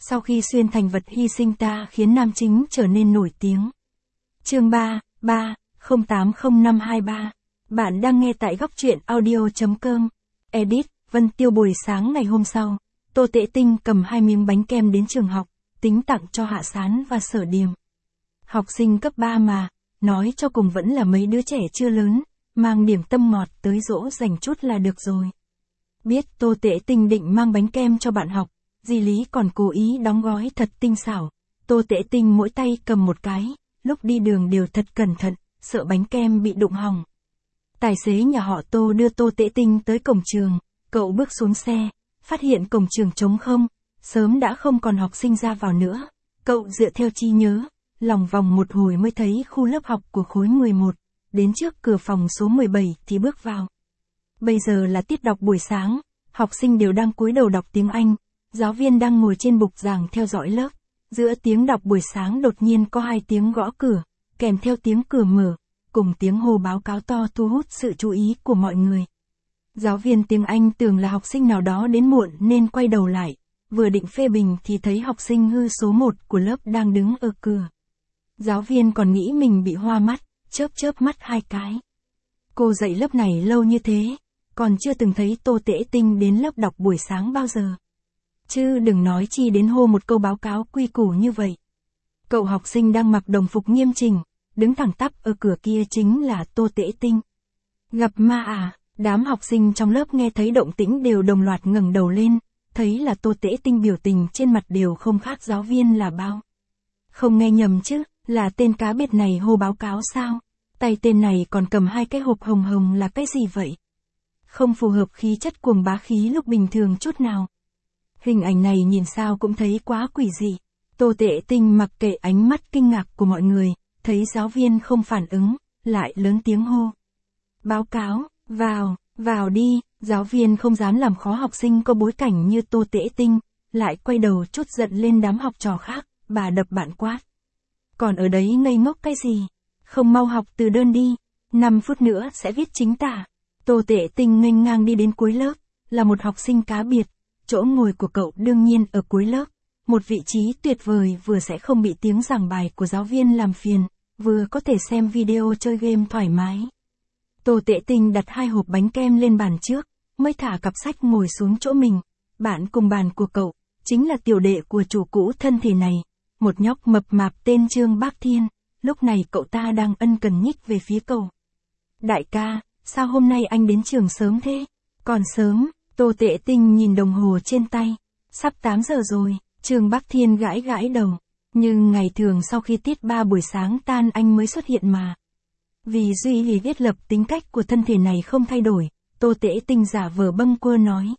Sau khi xuyên thành vật hy sinh ta khiến nam chính trở nên nổi tiếng. Chương 3, 080523. Bạn đang nghe tại góc truyện audio.com. Edit, Vân Tiêu. Buổi sáng ngày hôm sau, Tô Tễ Tinh cầm 2 miếng bánh kem đến trường học, tính tặng cho Hạ Sán và Sở Điềm. Học sinh cấp 3 mà, nói cho cùng vẫn là mấy đứa trẻ chưa lớn, mang điểm tâm ngọt tới dỗ dành chút là được rồi. Biết Tô Tễ Tinh định mang bánh kem cho bạn học, dì Lý còn cố ý đóng gói thật tinh xảo. Tô Tễ Tinh mỗi tay cầm một cái, lúc đi đường đều thật cẩn thận, sợ bánh kem bị đụng hỏng. Tài xế nhà họ Tô đưa Tô Tễ Tinh tới cổng trường, cậu bước xuống xe, phát hiện cổng trường trống không, sớm đã không còn học sinh ra vào nữa. Cậu dựa theo trí nhớ, lòng vòng một hồi mới thấy khu lớp học của khối 11, đến trước cửa phòng số 17 thì bước vào. Bây giờ là tiết đọc buổi sáng, học sinh đều đang cúi đầu đọc tiếng Anh, giáo viên đang ngồi trên bục giảng theo dõi lớp. Giữa tiếng đọc buổi sáng đột nhiên có 2 tiếng gõ cửa, kèm theo tiếng cửa mở, cùng tiếng hô báo cáo to thu hút sự chú ý của mọi người. Giáo viên tiếng Anh tưởng là học sinh nào đó đến muộn nên quay đầu lại, vừa định phê bình thì thấy học sinh hư số 1 của lớp đang đứng ở cửa. Giáo viên còn nghĩ mình bị hoa mắt, chớp mắt 2 cái. Cô dạy lớp này lâu như thế, còn chưa từng thấy Tô Tễ Tinh đến lớp đọc buổi sáng bao giờ. Chứ đừng nói chi đến hô một câu báo cáo quy củ như vậy. Cậu học sinh đang mặc đồng phục nghiêm chỉnh, đứng thẳng tắp ở cửa kia chính là Tô Tễ Tinh. Gặp ma à? Đám học sinh trong lớp nghe thấy động tĩnh đều đồng loạt ngẩng đầu lên, thấy là Tô Tễ Tinh biểu tình trên mặt đều không khác giáo viên là bao. Không nghe nhầm chứ, là tên cá biệt này hô báo cáo sao? Tay tên này còn cầm 2 cái hộp hồng hồng là cái gì vậy? Không phù hợp khí chất cuồng bá khí lúc bình thường chút nào. Hình ảnh này nhìn sao cũng thấy quá quỷ dị. Tô Tễ Tinh mặc kệ ánh mắt kinh ngạc của mọi người, thấy giáo viên không phản ứng, lại lớn tiếng hô. Báo cáo, vào đi. Giáo viên không dám làm khó học sinh có bối cảnh như Tô Tễ Tinh, lại quay đầu chút giận lên đám học trò khác, bà đập bạn quát. Còn ở đấy ngây ngốc cái gì? Không mau học từ đơn đi, 5 phút nữa sẽ viết chính tả. Tô Tễ Tinh nghênh ngang đi đến cuối lớp, là một học sinh cá biệt, chỗ ngồi của cậu đương nhiên ở cuối lớp, một vị trí tuyệt vời vừa sẽ không bị tiếng giảng bài của giáo viên làm phiền, vừa có thể xem video chơi game thoải mái. Tô Tễ Tinh đặt 2 hộp bánh kem lên bàn trước, mới thả cặp sách ngồi xuống chỗ mình. Bạn cùng bàn của cậu, chính là tiểu đệ của chủ cũ thân thể này, một nhóc mập mạp tên Trương Bác Thiên. Lúc này cậu ta đang ân cần nhích về phía cậu. Đại ca, sao hôm nay anh đến trường sớm thế? Còn sớm. Tô Tễ Tinh nhìn đồng hồ trên tay. Sắp 8 giờ rồi. Trương Bác Thiên gãi đầu. Nhưng ngày thường sau khi tiết 3 buổi sáng tan anh mới xuất hiện mà. Vì duy lý thiết lập tính cách của thân thể này không thay đổi, Tô Tễ Tinh giả vờ bâng quơ nói.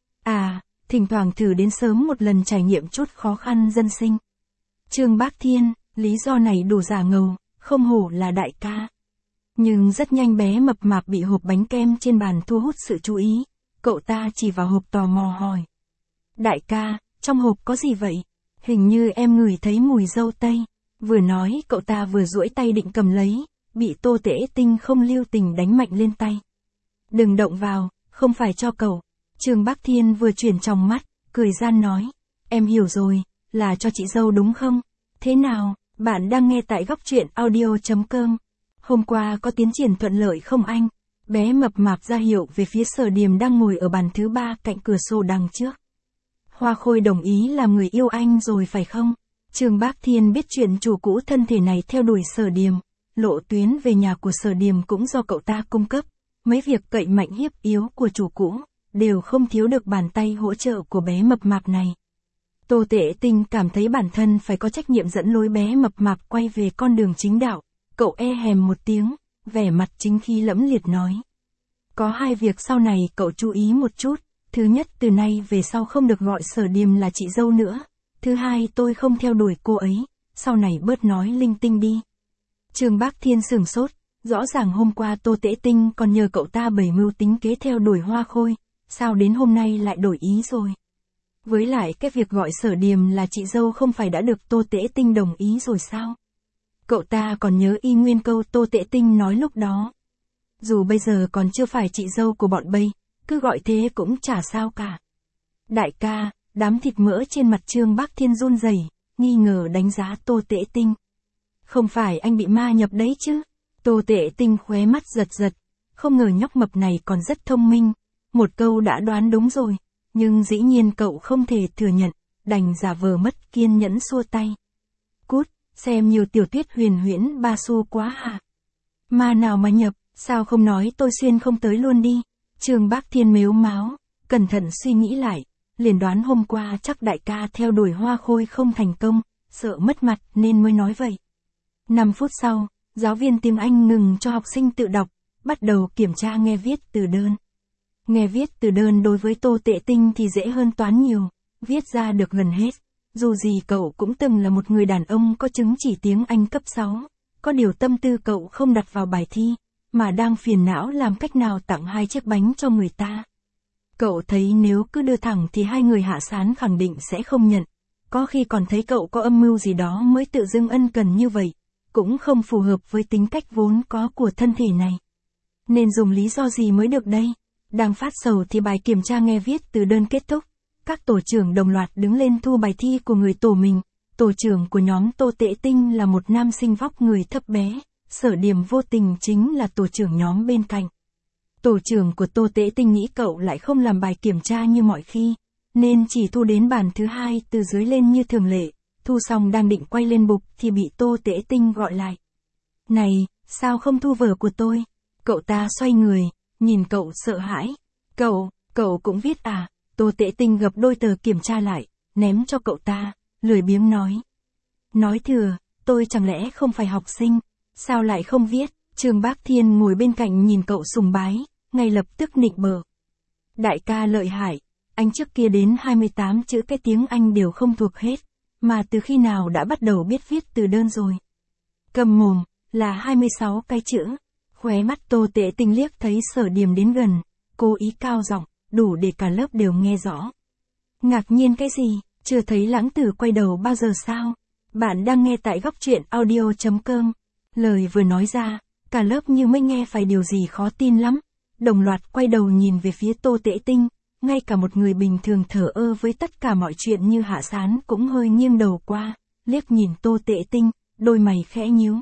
À, thỉnh thoảng thử đến sớm một lần trải nghiệm chút khó khăn dân sinh. Trương Bác Thiên, lý do này đủ giả ngầu, không hổ là đại ca. Nhưng rất nhanh bé mập mạp bị hộp bánh kem trên bàn thu hút sự chú ý. Cậu ta chỉ vào hộp tò mò hỏi. Đại ca, trong hộp có gì vậy? Hình như em ngửi thấy mùi dâu tây. Vừa nói cậu ta vừa duỗi tay định cầm lấy, bị Tô Tễ Tinh không lưu tình đánh mạnh lên tay. Đừng động vào, không phải cho cậu. Trương Bác Thiên vừa chuyển tròng mắt, cười gian nói. Em hiểu rồi, là cho chị dâu đúng không? Thế nào, bạn đang nghe tại góc truyện audio.com. Hôm qua có tiến triển thuận lợi không anh? Bé mập mạp ra hiệu về phía Sở Điềm đang ngồi ở bàn thứ 3 cạnh cửa sổ đằng trước. Hoa Khôi đồng ý làm người yêu anh rồi phải không? Trương Bác Thiên biết chuyện chủ cũ thân thể này theo đuổi Sở Điềm. Lộ tuyến về nhà của Sở Điềm cũng do cậu ta cung cấp. Mấy việc cậy mạnh hiếp yếu của chủ cũ, đều không thiếu được bàn tay hỗ trợ của bé mập mạp này. Tô Tễ Tinh cảm thấy bản thân phải có trách nhiệm dẫn lối bé mập mạp quay về con đường chính đạo. Cậu hèm một tiếng, vẻ mặt chính khí lẫm liệt nói. Có 2 việc sau này cậu chú ý một chút. Thứ nhất, từ nay về sau không được gọi Sở Điềm là chị dâu nữa. Thứ hai, tôi không theo đuổi cô ấy. Sau này bớt nói linh tinh đi. Trương Bác Thiên sửng sốt. Rõ ràng hôm qua Tô Tễ Tinh còn nhờ cậu ta bày mưu tính kế theo đuổi Hoa Khôi. Sao đến hôm nay lại đổi ý rồi? Với lại cái việc gọi Sở Điềm là chị dâu không phải đã được Tô Tễ Tinh đồng ý rồi sao? Cậu ta còn nhớ y nguyên câu Tô Tễ Tinh nói lúc đó. Dù bây giờ còn chưa phải chị dâu của bọn Bây, cứ gọi thế cũng chả sao cả. Đại ca, Đám thịt mỡ trên mặt Trương Bác Thiên run rẩy, nghi ngờ đánh giá Tô Tễ Tinh. Không phải anh bị ma nhập đấy chứ? Tô Tễ Tinh khóe mắt giật giật, không ngờ nhóc mập này còn rất thông minh, một câu đã đoán đúng rồi, nhưng dĩ nhiên cậu không thể thừa nhận, đành giả vờ mất kiên nhẫn xua tay. Cút, xem nhiều tiểu thuyết huyền huyễn ba xu quá hả? Ma nào mà nhập, sao không nói tôi xuyên không tới luôn đi? Trương Bác Thiên mếu máo, cẩn thận suy nghĩ lại, liền đoán hôm qua chắc đại ca theo đuổi Hoa Khôi không thành công, sợ mất mặt nên mới nói vậy. 5 phút sau, giáo viên tiếng Anh ngừng cho học sinh tự đọc, bắt đầu kiểm tra nghe viết từ đơn. Nghe viết từ đơn đối với Tô Tễ Tinh thì dễ hơn toán nhiều, viết ra được gần hết. Dù gì cậu cũng từng là một người đàn ông có chứng chỉ tiếng Anh cấp 6, có điều tâm tư cậu không đặt vào bài thi, mà đang phiền não làm cách nào tặng 2 chiếc bánh cho người ta. Cậu thấy nếu cứ đưa thẳng thì 2 người Hạ Sán khẳng định sẽ không nhận, có khi còn thấy cậu có âm mưu gì đó mới tự dưng ân cần như vậy, cũng không phù hợp với tính cách vốn có của thân thể này. Nên dùng lý do gì mới được đây? Đang phát sầu thì bài kiểm tra nghe viết từ đơn kết thúc. Các tổ trưởng đồng loạt đứng lên thu bài thi của người tổ mình. Tổ trưởng của nhóm Tô Tễ Tinh là một nam sinh vóc người thấp bé, Sở Điểm vô tình chính là tổ trưởng nhóm bên cạnh. Tổ trưởng của Tô Tễ Tinh nghĩ cậu lại không làm bài kiểm tra như mọi khi, nên chỉ thu đến bàn thứ 2 từ dưới lên như thường lệ. Thu xong đang định quay lên bục thì bị Tô Tễ Tinh gọi lại. Này, sao không thu vở của tôi? Cậu ta xoay người, nhìn cậu sợ hãi. Cậu cũng viết à? Tô Tễ Tinh gập đôi tờ kiểm tra lại, ném cho cậu ta, lười biếng nói. Nói thừa, tôi chẳng lẽ không phải học sinh, sao lại không viết? Trương Bác Thiên ngồi bên cạnh nhìn cậu sùng bái, ngay lập tức nịnh bợ. Đại ca lợi hại, anh trước kia đến 28 chữ cái tiếng Anh đều không thuộc hết, mà từ khi nào đã bắt đầu biết viết từ đơn rồi? Cầm mồm, là 26 cái chữ. Khóe mắt Tô Tễ Tinh liếc thấy Sở Điểm đến gần, cố ý cao giọng, đủ để cả lớp đều nghe rõ. Ngạc nhiên cái gì, chưa thấy Lãng Tử quay đầu bao giờ sao? Bạn đang nghe tại góc truyện audio.com. Lời vừa nói ra, cả lớp như mới nghe phải điều gì khó tin lắm. Đồng loạt quay đầu nhìn về phía Tô Tễ Tinh, ngay cả một người bình thường thờ ơ với tất cả mọi chuyện như Hạ Sán cũng hơi nghiêng đầu qua, liếc nhìn Tô Tễ Tinh, đôi mày khẽ nhíu.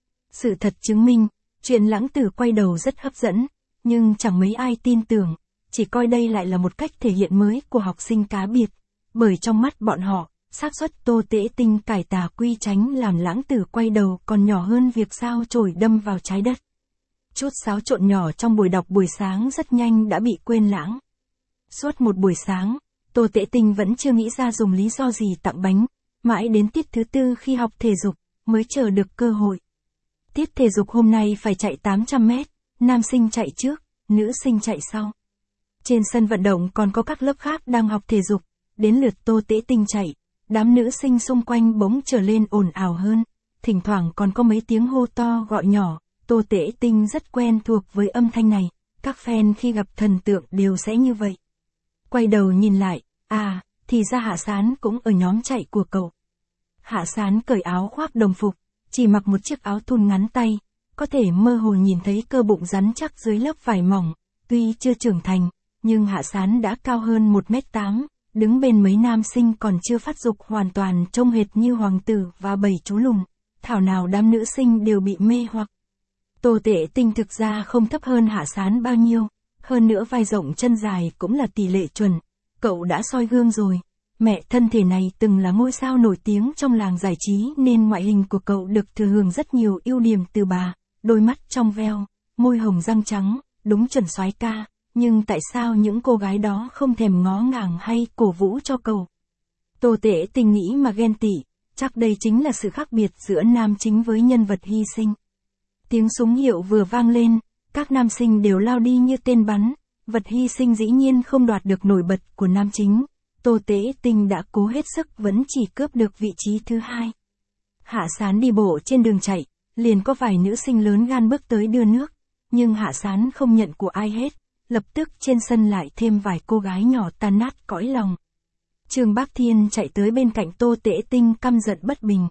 Sự thật chứng minh, chuyện Lãng Tử quay đầu rất hấp dẫn, nhưng chẳng mấy ai tin tưởng, chỉ coi đây lại là một cách thể hiện mới của học sinh cá biệt, bởi trong mắt bọn họ, xác suất Tô Tễ Tinh cải tà quy chánh làm Lãng Tử quay đầu còn nhỏ hơn việc sao chổi đâm vào trái đất. Chút xáo trộn nhỏ trong buổi đọc buổi sáng rất nhanh đã bị quên lãng. Suốt một buổi sáng, Tô Tễ Tinh vẫn chưa nghĩ ra dùng lý do gì tặng bánh, mãi đến tiết thứ 4 khi học thể dục, mới chờ được cơ hội. Tiết thể dục hôm nay phải chạy 800 mét, nam sinh chạy trước, nữ sinh chạy sau. Trên sân vận động còn có các lớp khác đang học thể dục, đến lượt Tô Tễ Tinh chạy, đám nữ sinh xung quanh bỗng trở lên ồn ào hơn, thỉnh thoảng còn có mấy tiếng hô to gọi nhỏ. Tô Tễ Tinh rất quen thuộc với âm thanh này, các fan khi gặp thần tượng đều sẽ như vậy. Quay đầu nhìn lại, thì ra Hạ Sán cũng ở nhóm chạy của cậu. Hạ Sán cởi áo khoác đồng phục, chỉ mặc một chiếc áo thun ngắn tay, có thể mơ hồ nhìn thấy cơ bụng rắn chắc dưới lớp vải mỏng, tuy chưa trưởng thành, nhưng Hạ Sán đã cao hơn 1m8, đứng bên mấy nam sinh còn chưa phát dục hoàn toàn trông hệt như hoàng tử và 7 chú lùn, thảo nào đám nữ sinh đều bị mê hoặc. Tô Tễ Tinh thực ra không thấp hơn Hạ Sán bao nhiêu, hơn nữa vai rộng chân dài cũng là tỷ lệ chuẩn, cậu đã soi gương rồi. Mẹ thân thể này từng là ngôi sao nổi tiếng trong làng giải trí nên ngoại hình của cậu được thừa hưởng rất nhiều ưu điểm từ bà, đôi mắt trong veo, môi hồng răng trắng, đúng chuẩn soái ca, nhưng tại sao những cô gái đó không thèm ngó ngàng hay cổ vũ cho cậu? Tô Tễ Tinh nghĩ mà ghen tị, chắc đây chính là sự khác biệt giữa nam chính với nhân vật hy sinh. Tiếng súng hiệu vừa vang lên, các nam sinh đều lao đi như tên bắn, vật hy sinh dĩ nhiên không đoạt được nổi bật của nam chính. Tô Tễ Tinh đã cố hết sức vẫn chỉ cướp được vị trí thứ 2. Hạ Sán đi bộ trên đường chạy, liền có vài nữ sinh lớn gan bước tới đưa nước, nhưng Hạ Sán không nhận của ai hết, lập tức trên sân lại thêm vài cô gái nhỏ tan nát cõi lòng. Trương Bác Thiên chạy tới bên cạnh Tô Tễ Tinh căm giận bất bình.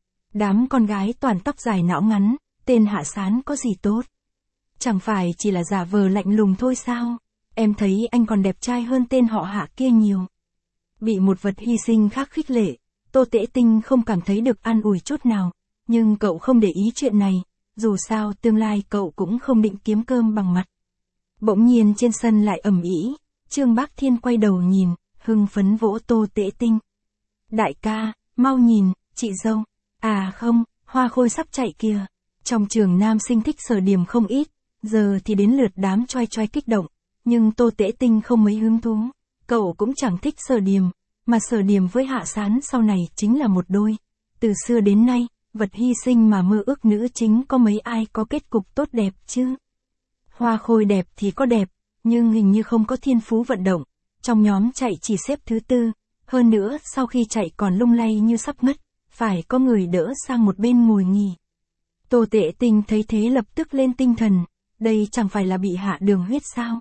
Đám con gái toàn tóc dài não ngắn, tên Hạ Sán có gì tốt? Chẳng phải chỉ là giả vờ lạnh lùng thôi sao? Em thấy anh còn đẹp trai hơn tên họ Hạ kia nhiều. Bị một vật hy sinh khác khích lệ, Tô Tễ Tinh không cảm thấy được an ủi chút nào, nhưng cậu không để ý chuyện này, dù sao tương lai cậu cũng không định kiếm cơm bằng mặt. Bỗng nhiên trên sân lại ầm ĩ, Trương Bác Thiên quay đầu nhìn, hưng phấn vỗ Tô Tễ Tinh. Đại ca, mau nhìn, chị dâu. À không, Hoa Khôi sắp chạy kìa. Trong trường nam sinh thích Sở Điềm không ít, giờ thì đến lượt đám choai choai kích động, nhưng Tô Tễ Tinh không mấy hứng thú. Cậu cũng chẳng thích Sở Điềm, mà Sở Điềm với Hạ Sán sau này chính là một đôi. Từ xưa đến nay, vật hy sinh mà mơ ước nữ chính có mấy ai có kết cục tốt đẹp chứ? Hoa Khôi đẹp thì có đẹp, nhưng hình như không có thiên phú vận động, trong nhóm chạy chỉ xếp thứ 4, hơn nữa sau khi chạy còn lung lay như sắp ngất, phải có người đỡ sang một bên ngồi nghỉ. Tô Tễ Tinh thấy thế lập tức lên tinh thần, đây chẳng phải là bị hạ đường huyết sao?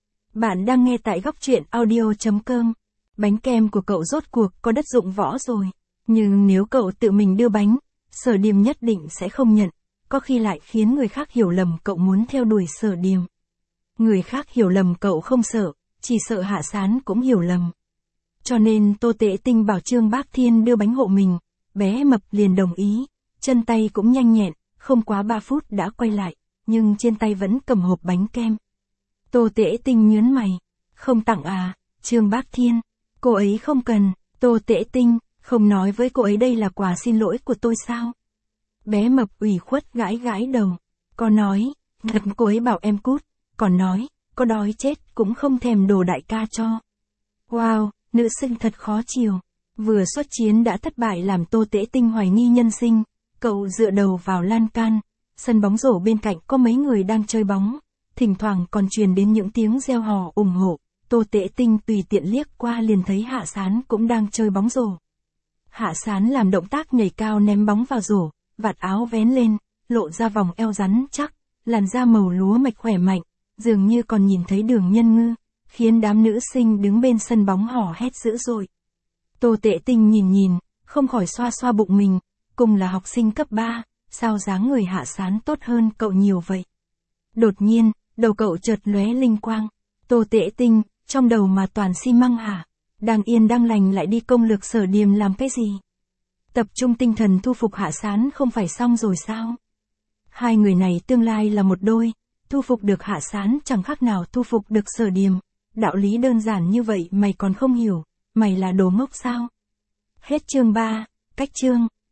Bạn đang nghe tại góc truyện audio.com. Bánh kem của cậu rốt cuộc có đất dụng võ rồi, nhưng nếu cậu tự mình đưa bánh, Sở Điềm nhất định sẽ không nhận, có khi lại khiến người khác hiểu lầm cậu muốn theo đuổi Sở Điềm. Người khác hiểu lầm cậu không sợ, chỉ sợ Hạ Sán cũng hiểu lầm. Cho nên Tô Tễ Tinh bảo Trương Bác Thiên đưa bánh hộ mình, bé mập liền đồng ý, chân tay cũng nhanh nhẹn, không quá 3 phút đã quay lại, nhưng trên tay vẫn cầm hộp bánh kem. Tô Tễ Tinh nhớn mày, không tặng à, Trương Bác Thiên, cô ấy không cần. Tô Tễ Tinh, không nói với cô ấy đây là quà xin lỗi của tôi sao? Bé mập ủy khuất gãi gãi đầu, có nói, thật cô ấy bảo em cút, còn nói, có đói chết cũng không thèm đồ đại ca cho. Wow, nữ sinh thật khó chiều. Vừa xuất chiến đã thất bại làm Tô Tễ Tinh hoài nghi nhân sinh, cậu dựa đầu vào lan can, sân bóng rổ bên cạnh có mấy người đang chơi bóng, thỉnh thoảng còn truyền đến những tiếng reo hò ủng hộ. Tô Tễ Tinh tùy tiện liếc qua liền thấy Hạ Sán cũng đang chơi bóng rổ. Hạ Sán làm động tác nhảy cao ném bóng vào rổ, vạt áo vén lên, lộ ra vòng eo rắn chắc, làn da màu lúa mạch khỏe mạnh, dường như còn nhìn thấy đường nhân ngư, khiến đám nữ sinh đứng bên sân bóng hò hét dữ dội. Tô Tễ Tinh nhìn, không khỏi xoa xoa bụng mình, cùng là học sinh cấp 3, sao dáng người Hạ Sán tốt hơn cậu nhiều vậy? Đột nhiên, đầu cậu chợt lóe linh quang. Tô Tễ Tinh, trong đầu mà toàn xi măng hả? Đang yên đang lành lại đi công lược Sở Điềm làm cái gì? Tập trung tinh thần thu phục Hạ Sán không phải xong rồi sao? Hai người này tương lai là một đôi, thu phục được Hạ Sán chẳng khác nào thu phục được Sở Điềm. Đạo lý đơn giản như vậy mày còn không hiểu, mày là đồ ngốc sao? Hết chương 3, cách chương.